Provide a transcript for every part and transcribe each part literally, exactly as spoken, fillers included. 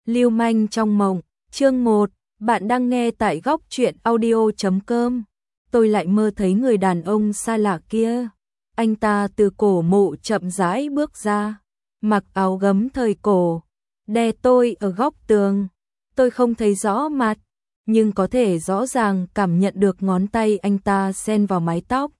Lưu manh trong mộng, chương một, bạn đang nghe tại góc truyện audio chấm com. Tôi lại mơ thấy người đàn ông xa lạ kia. Anh ta từ cổ mộ chậm rãi bước ra, mặc áo gấm thời cổ, đè tôi ở góc tường. Tôi không thấy rõ mặt, nhưng có thể rõ ràng cảm nhận được ngón tay anh ta xen vào mái tóc.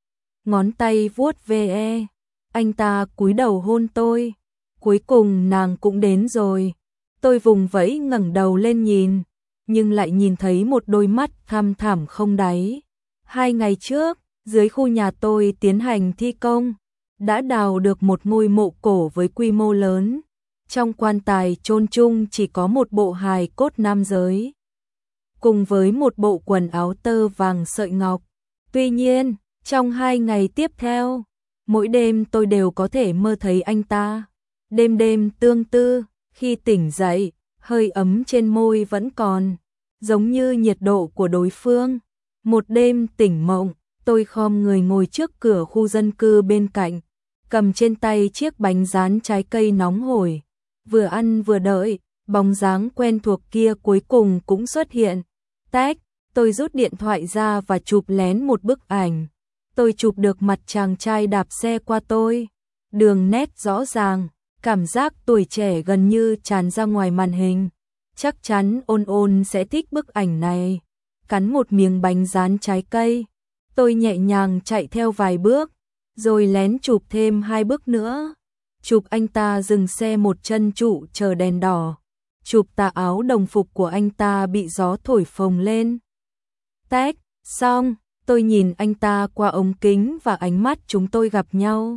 Ngón tay vuốt ve, anh ta cúi đầu hôn tôi. Cuối cùng nàng cũng đến rồi. Tôi vùng vẫy ngẩng đầu lên nhìn, nhưng lại nhìn thấy một đôi mắt thăm thẳm không đáy. Hai ngày trước, dưới khu nhà tôi tiến hành thi công, đã đào được một ngôi mộ cổ với quy mô lớn. Trong quan tài chôn chung chỉ có một bộ hài cốt nam giới, cùng với một bộ quần áo tơ vàng sợi ngọc. Tuy nhiên, trong hai ngày tiếp theo, mỗi đêm tôi đều có thể mơ thấy anh ta. Đêm đêm tương tư, khi tỉnh dậy, hơi ấm trên môi vẫn còn, giống như nhiệt độ của đối phương. Một đêm tỉnh mộng, tôi khom người ngồi trước cửa khu dân cư bên cạnh, cầm trên tay chiếc bánh rán trái cây nóng hổi. Vừa ăn vừa đợi, bóng dáng quen thuộc kia cuối cùng cũng xuất hiện. Tách, tôi rút điện thoại ra và chụp lén một bức ảnh. Tôi chụp được mặt chàng trai đạp xe qua tôi. Đường nét rõ ràng, cảm giác tuổi trẻ gần như tràn ra ngoài màn hình. Chắc chắn Ôn Ôn sẽ thích bức ảnh này. Cắn một miếng bánh rán trái cây, tôi nhẹ nhàng chạy theo vài bước, rồi lén chụp thêm hai bức nữa. Chụp anh ta dừng xe một chân trụ chờ đèn đỏ. Chụp tà áo đồng phục của anh ta bị gió thổi phồng lên. Tách, xong, tôi nhìn anh ta qua ống kính và ánh mắt chúng tôi gặp nhau.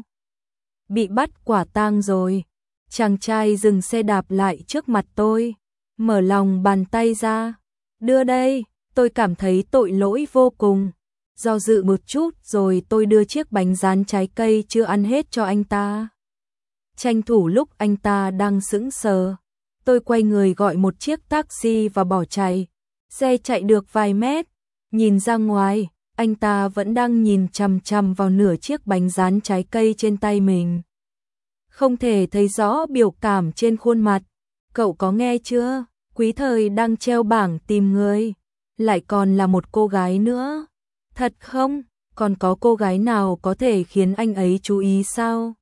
Bị bắt quả tang rồi. Chàng trai dừng xe đạp lại trước mặt tôi, mở lòng bàn tay ra. Đưa đây, tôi cảm thấy tội lỗi vô cùng. Do dự một chút rồi tôi đưa chiếc bánh rán trái cây chưa ăn hết cho anh ta. Tranh thủ lúc anh ta đang sững sờ, tôi quay người gọi một chiếc taxi và bỏ chạy. Xe chạy được vài mét, nhìn ra ngoài, anh ta vẫn đang nhìn chằm chằm vào nửa chiếc bánh rán trái cây trên tay mình. Không thể thấy rõ biểu cảm trên khuôn mặt. Cậu có nghe chưa? Quý Thời đang treo bảng tìm người. Lại còn là một cô gái nữa. Thật không? Còn có cô gái nào có thể khiến anh ấy chú ý sao?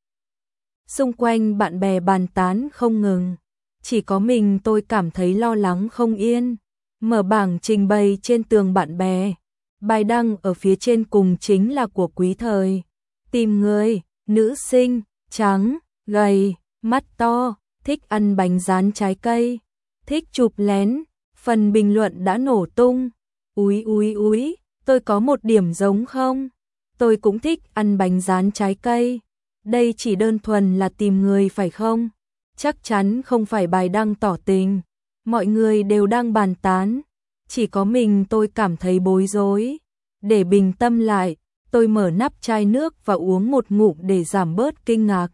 Xung quanh bạn bè bàn tán không ngừng. Chỉ có mình tôi cảm thấy lo lắng không yên. Mở bảng trình bày trên tường bạn bè. Bài đăng ở phía trên cùng chính là của Quý Thời. Tìm người, nữ sinh, trắng, gầy, mắt to, thích ăn bánh rán trái cây, thích chụp lén. Phần bình luận đã nổ tung. Úi úi úi, tôi có một điểm giống không? Tôi cũng thích ăn bánh rán trái cây. Đây chỉ đơn thuần là tìm người phải không? Chắc chắn không phải bài đăng tỏ tình. Mọi người đều đang bàn tán. Chỉ có mình tôi cảm thấy bối rối. Để bình tâm lại, tôi mở nắp chai nước và uống một ngụm để giảm bớt kinh ngạc.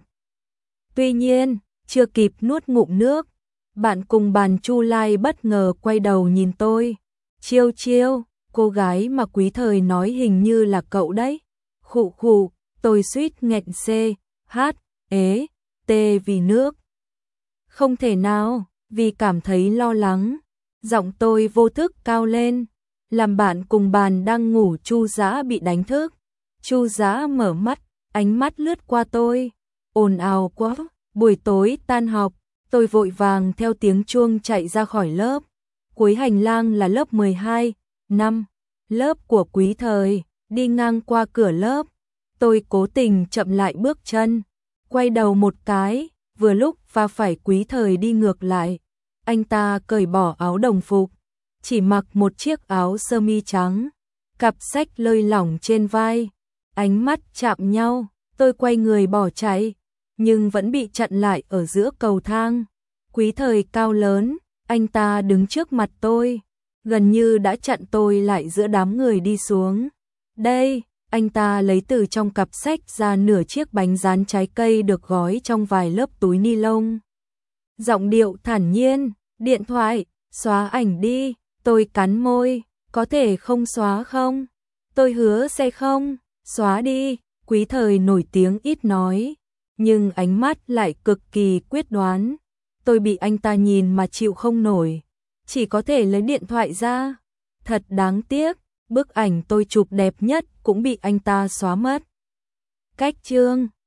Tuy nhiên, chưa kịp nuốt ngụm nước, bạn cùng bàn Chu Lai bất ngờ quay đầu nhìn tôi. Chiêu chiêu, cô gái mà Quý Thời nói hình như là cậu đấy. Khụ khụ, tôi suýt nghẹn C, H, ế, T vì nước. Không thể nào, vì cảm thấy lo lắng. Giọng tôi vô thức cao lên, làm bạn cùng bàn đang ngủ Chu Dã bị đánh thức. Chu Dã mở mắt, ánh mắt lướt qua tôi. Ồn ào quá, buổi tối tan học, tôi vội vàng theo tiếng chuông chạy ra khỏi lớp. Cuối hành lang là lớp mười hai, năm, lớp của Quý Thời. Đi ngang qua cửa lớp, tôi cố tình chậm lại bước chân, quay đầu một cái, vừa lúc va phải Quý Thời đi ngược lại. Anh ta cởi bỏ áo đồng phục, chỉ mặc một chiếc áo sơ mi trắng, cặp sách lơi lỏng trên vai. Ánh mắt chạm nhau, tôi quay người bỏ chạy, nhưng vẫn bị chặn lại ở giữa cầu thang. Quý Thời cao lớn, anh ta đứng trước mặt tôi, gần như đã chặn tôi lại giữa đám người đi xuống. Đây, anh ta lấy từ trong cặp sách ra nửa chiếc bánh rán trái cây được gói trong vài lớp túi ni lông. Giọng điệu thản nhiên, điện thoại, xóa ảnh đi. Tôi cắn môi, có thể không xóa không? Tôi hứa sẽ không, xóa đi. Quý Thời nổi tiếng ít nói, nhưng ánh mắt lại cực kỳ quyết đoán. Tôi bị anh ta nhìn mà chịu không nổi, chỉ có thể lấy điện thoại ra. Thật đáng tiếc, bức ảnh tôi chụp đẹp nhất cũng bị anh ta xóa mất. Cách chương